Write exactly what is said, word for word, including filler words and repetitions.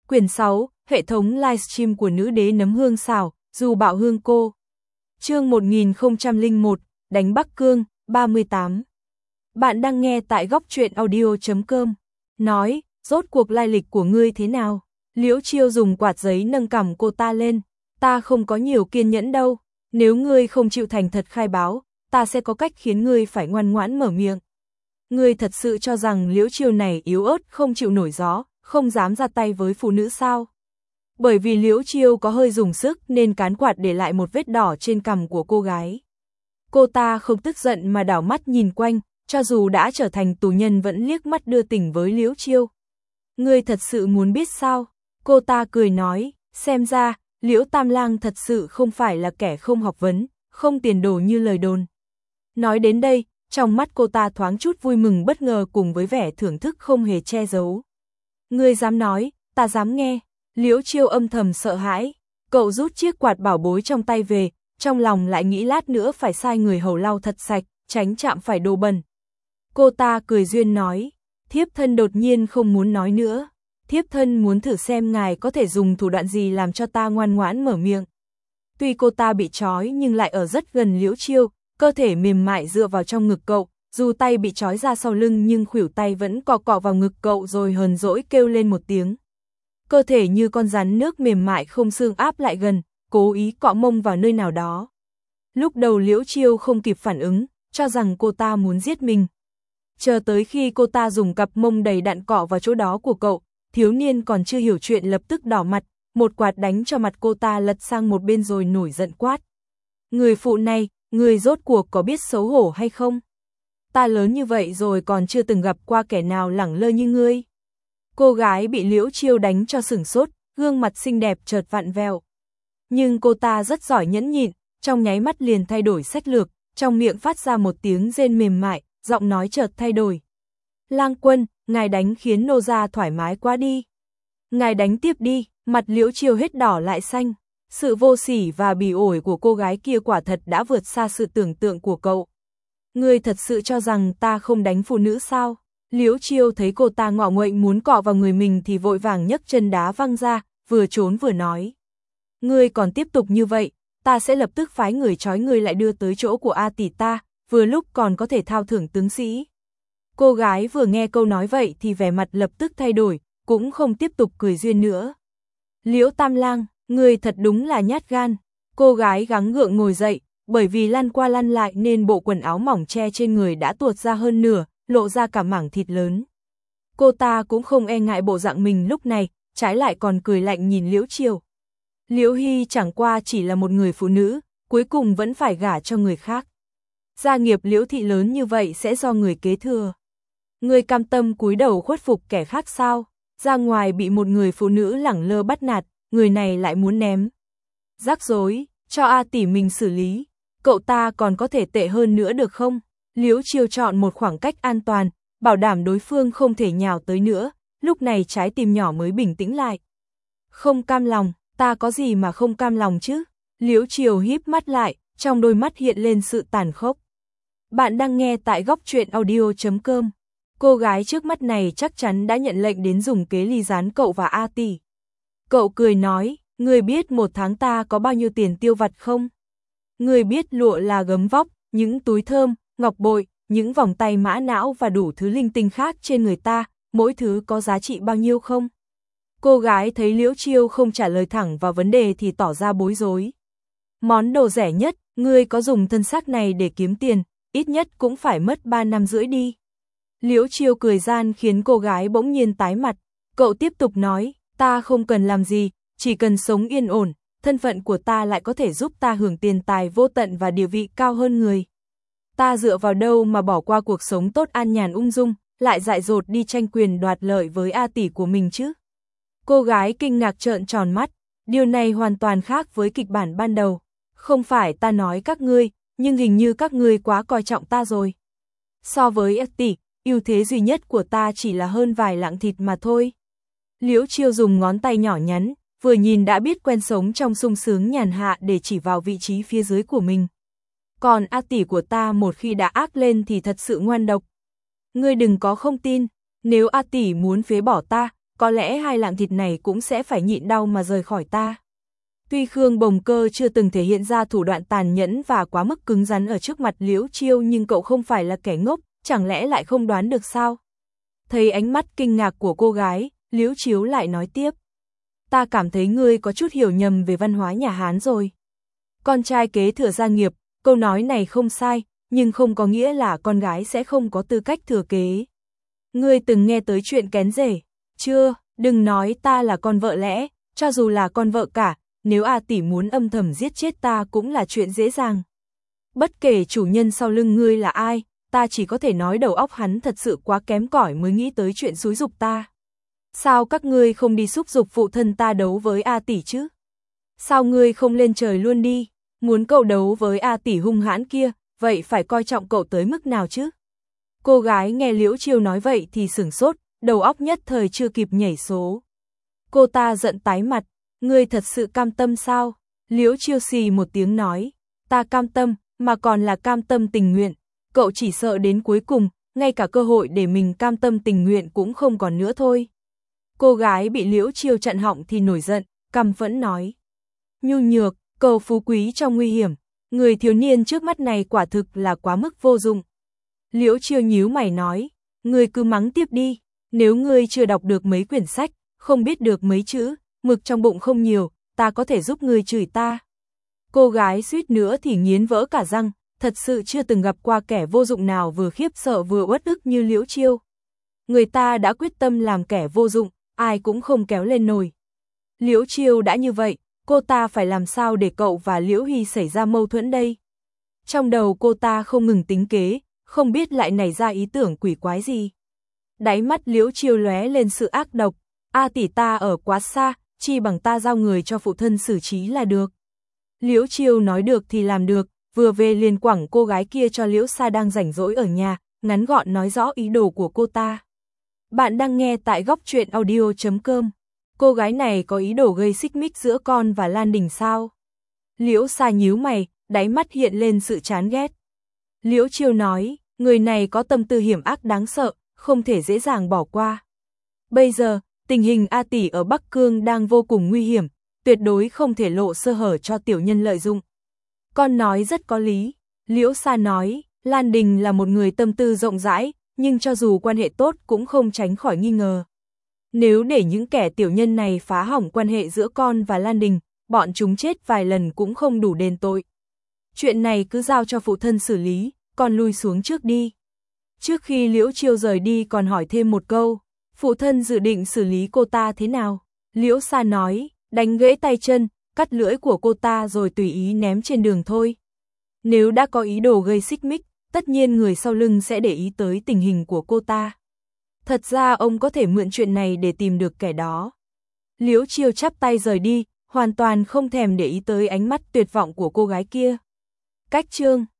Quyển sáu, hệ thống livestream của nữ đế nấm hương xào, dù bạo hương cô. Chương một nghìn không trăm lẻ một, đánh Bắc Cương, ba mươi tám. Bạn đang nghe tại góc truyện audio chấm com. Nói, rốt cuộc lai lịch của ngươi thế nào? Liễu Chiêu dùng quạt giấy nâng cằm cô ta lên. Ta không có nhiều kiên nhẫn đâu. Nếu ngươi không chịu thành thật khai báo, ta sẽ có cách khiến ngươi phải ngoan ngoãn mở miệng. Ngươi thật sự cho rằng Liễu Chiêu này yếu ớt không chịu nổi gió, không dám ra tay với phụ nữ sao? Bởi vì Liễu Chiêu có hơi dùng sức nên cán quạt để lại một vết đỏ trên cằm của cô gái. Cô ta không tức giận mà đảo mắt nhìn quanh, cho dù đã trở thành tù nhân vẫn liếc mắt đưa tình với Liễu Chiêu. Ngươi thật sự muốn biết sao? Cô ta cười nói, xem ra, Liễu Tam Lang thật sự không phải là kẻ không học vấn, không tiền đồ như lời đồn. Nói đến đây, trong mắt cô ta thoáng chút vui mừng bất ngờ cùng với vẻ thưởng thức không hề che giấu. Ngươi dám nói, ta dám nghe. Liễu Chiêu âm thầm sợ hãi. Cậu rút chiếc quạt bảo bối trong tay về, trong lòng lại nghĩ lát nữa phải sai người hầu lau thật sạch, tránh chạm phải đồ bẩn. Cô ta cười duyên nói, thiếp thân đột nhiên không muốn nói nữa. Thiếp thân muốn thử xem ngài có thể dùng thủ đoạn gì làm cho ta ngoan ngoãn mở miệng. Tuy cô ta bị trói nhưng lại ở rất gần Liễu Chiêu, cơ thể mềm mại dựa vào trong ngực cậu, dù tay bị trói ra sau lưng nhưng khuỷu tay vẫn cọ cọ vào ngực cậu rồi hờn dỗi kêu lên một tiếng. Cơ thể như con rắn nước mềm mại không xương áp lại gần, cố ý cọ mông vào nơi nào đó. Lúc đầu Liễu Chiêu không kịp phản ứng, cho rằng cô ta muốn giết mình. Chờ tới khi cô ta dùng cặp mông đầy đặn cọ vào chỗ đó của cậu, thiếu niên còn chưa hiểu chuyện lập tức đỏ mặt, một quạt đánh cho mặt cô ta lật sang một bên rồi nổi giận quát. Người phụ này, người rốt cuộc có biết xấu hổ hay không? Ta lớn như vậy rồi còn chưa từng gặp qua kẻ nào lẳng lơ như ngươi. Cô gái bị Liễu Chiêu đánh cho sửng sốt, gương mặt xinh đẹp chợt vặn vẹo. Nhưng cô ta rất giỏi nhẫn nhịn, trong nháy mắt liền thay đổi sách lược, trong miệng phát ra một tiếng rên mềm mại, giọng nói chợt thay đổi. Lang quân, ngài đánh khiến nô gia thoải mái quá đi. Ngài đánh tiếp đi, mặt Liễu Chiêu hết đỏ lại xanh. Sự vô sỉ và bỉ ổi của cô gái kia quả thật đã vượt xa sự tưởng tượng của cậu. Ngươi thật sự cho rằng ta không đánh phụ nữ sao? Liễu Chiêu thấy cô ta ngọ nguậy muốn cọ vào người mình thì vội vàng nhấc chân đá văng ra, vừa trốn vừa nói. Ngươi còn tiếp tục như vậy, ta sẽ lập tức phái người trói ngươi lại đưa tới chỗ của A tỷ ta, vừa lúc còn có thể thao thưởng tướng sĩ. Cô gái vừa nghe câu nói vậy thì vẻ mặt lập tức thay đổi, cũng không tiếp tục cười duyên nữa. Liễu Tam Lang, ngươi thật đúng là nhát gan. Cô gái gắng gượng ngồi dậy, bởi vì lăn qua lăn lại nên bộ quần áo mỏng che trên người đã tuột ra hơn nửa, lộ ra cả mảng thịt lớn. Cô ta cũng không e ngại bộ dạng mình lúc này, trái lại còn cười lạnh nhìn Liễu Chiêu. Liễu Hy chẳng qua chỉ là một người phụ nữ, cuối cùng vẫn phải gả cho người khác. Gia nghiệp Liễu thị lớn như vậy sẽ do người kế thừa. Người cam tâm cúi đầu khuất phục kẻ khác sao? Ra ngoài bị một người phụ nữ lẳng lơ bắt nạt, người này lại muốn ném. Rắc rối, cho A tỷ mình xử lý. Cậu ta còn có thể tệ hơn nữa được không? Liễu Chiêu chọn một khoảng cách an toàn, bảo đảm đối phương không thể nhào tới nữa, lúc này trái tim nhỏ mới bình tĩnh lại. Không cam lòng, ta có gì mà không cam lòng chứ? Liễu Chiêu híp mắt lại, trong đôi mắt hiện lên sự tàn khốc. Bạn đang nghe tại góc truyện audio chấm com. Cô gái trước mắt này chắc chắn đã nhận lệnh đến dùng kế ly gián cậu và A tỷ. Cậu cười nói, ngươi biết một tháng ta có bao nhiêu tiền tiêu vặt không? Ngươi biết lụa là gấm vóc, những túi thơm, ngọc bội, những vòng tay mã não và đủ thứ linh tinh khác trên người ta, mỗi thứ có giá trị bao nhiêu không? Cô gái thấy Liễu Chiêu không trả lời thẳng vào vấn đề thì tỏ ra bối rối. Món đồ rẻ nhất, ngươi có dùng thân xác này để kiếm tiền, ít nhất cũng phải mất ba năm rưỡi đi. Liễu Chiêu cười gian khiến cô gái bỗng nhiên tái mặt, cậu tiếp tục nói, ta không cần làm gì, chỉ cần sống yên ổn, thân phận của ta lại có thể giúp ta hưởng tiền tài vô tận và địa vị cao hơn người. Ta dựa vào đâu mà bỏ qua cuộc sống tốt an nhàn ung dung, lại dại dột đi tranh quyền đoạt lợi với A tỷ của mình chứ? Cô gái kinh ngạc trợn tròn mắt, điều này hoàn toàn khác với kịch bản ban đầu. Không phải ta nói các ngươi, nhưng hình như các ngươi quá coi trọng ta rồi. So với A tỷ, ưu thế duy nhất của ta chỉ là hơn vài lạng thịt mà thôi. Liễu Chiêu dùng ngón tay nhỏ nhắn, vừa nhìn đã biết quen sống trong sung sướng nhàn hạ để chỉ vào vị trí phía dưới của mình. Còn A tỷ của ta một khi đã ác lên thì thật sự ngoan độc. Ngươi đừng có không tin, nếu A tỷ muốn phế bỏ ta, có lẽ hai lạng thịt này cũng sẽ phải nhịn đau mà rời khỏi ta. Tuy Khương Bồng Cơ chưa từng thể hiện ra thủ đoạn tàn nhẫn và quá mức cứng rắn ở trước mặt Liễu Chiêu, nhưng cậu không phải là kẻ ngốc, chẳng lẽ lại không đoán được sao? Thấy ánh mắt kinh ngạc của cô gái, Liễu Chiếu lại nói tiếp. Ta cảm thấy ngươi có chút hiểu nhầm về văn hóa nhà Hán rồi. Con trai kế thừa gia nghiệp, câu nói này không sai, nhưng không có nghĩa là con gái sẽ không có tư cách thừa kế. Ngươi từng nghe tới chuyện kén rể? Chưa, đừng nói ta là con vợ lẽ, cho dù là con vợ cả, nếu A tỷ muốn âm thầm giết chết ta cũng là chuyện dễ dàng. Bất kể chủ nhân sau lưng ngươi là ai, ta chỉ có thể nói đầu óc hắn thật sự quá kém cỏi mới nghĩ tới chuyện xúi giục ta. Sao các ngươi không đi xúc giục phụ thân ta đấu với A tỷ chứ? Sao ngươi không lên trời luôn đi? Muốn cậu đấu với A tỷ hung hãn kia, vậy phải coi trọng cậu tới mức nào chứ? Cô gái nghe Liễu Chiêu nói vậy thì sửng sốt, đầu óc nhất thời chưa kịp nhảy số. Cô ta giận tái mặt, ngươi thật sự cam tâm sao? Liễu Chiêu xì một tiếng nói, ta cam tâm, mà còn là cam tâm tình nguyện, cậu chỉ sợ đến cuối cùng, ngay cả cơ hội để mình cam tâm tình nguyện cũng không còn nữa thôi. Cô gái bị Liễu Chiêu chặn họng thì nổi giận, căm phẫn nói. Nhu nhược, cầu phú quý trong nguy hiểm, người thiếu niên trước mắt này quả thực là quá mức vô dụng. Liễu Chiêu nhíu mày nói, ngươi cứ mắng tiếp đi, nếu ngươi chưa đọc được mấy quyển sách, không biết được mấy chữ, mực trong bụng không nhiều, ta có thể giúp ngươi chửi ta. Cô gái suýt nữa thì nghiến vỡ cả răng, thật sự chưa từng gặp qua kẻ vô dụng nào vừa khiếp sợ vừa uất ức như Liễu Chiêu. Người ta đã quyết tâm làm kẻ vô dụng, ai cũng không kéo lên nổi. Liễu Chiêu đã như vậy, cô ta phải làm sao để cậu và Liễu Hy xảy ra mâu thuẫn đây? Trong đầu cô ta không ngừng tính kế, không biết lại nảy ra ý tưởng quỷ quái gì. Đáy mắt Liễu Chiêu lóe lên sự ác độc, A tỷ ta ở quá xa, chi bằng ta giao người cho phụ thân xử trí là được. Liễu Chiêu nói được thì làm được, vừa về liền quẳng cô gái kia cho Liễu Sa đang rảnh rỗi ở nhà, ngắn gọn nói rõ ý đồ của cô ta. Bạn đang nghe tại góc truyện audio chấm com. Cô gái này có ý đồ gây xích mích giữa con và Lan Đình sao? Liễu Sa nhíu mày, đáy mắt hiện lên sự chán ghét. Liễu Chiêu nói, người này có tâm tư hiểm ác đáng sợ, không thể dễ dàng bỏ qua. Bây giờ, tình hình A tỷ ở Bắc Cương đang vô cùng nguy hiểm, tuyệt đối không thể lộ sơ hở cho tiểu nhân lợi dụng. Con nói rất có lý. Liễu Sa nói, Lan Đình là một người tâm tư rộng rãi, nhưng cho dù quan hệ tốt cũng không tránh khỏi nghi ngờ. Nếu để những kẻ tiểu nhân này phá hỏng quan hệ giữa con và Lan Đình, bọn chúng chết vài lần cũng không đủ đền tội. Chuyện này cứ giao cho phụ thân xử lý, con lui xuống trước đi. Trước khi Liễu Chiêu rời đi còn hỏi thêm một câu, phụ thân dự định xử lý cô ta thế nào? Liễu Sa nói, đánh gãy tay chân, cắt lưỡi của cô ta rồi tùy ý ném trên đường thôi. Nếu đã có ý đồ gây xích mích, tất nhiên người sau lưng sẽ để ý tới tình hình của cô ta. Thật ra ông có thể mượn chuyện này để tìm được kẻ đó. Liễu Chiêu chắp tay rời đi, hoàn toàn không thèm để ý tới ánh mắt tuyệt vọng của cô gái kia. Cách chương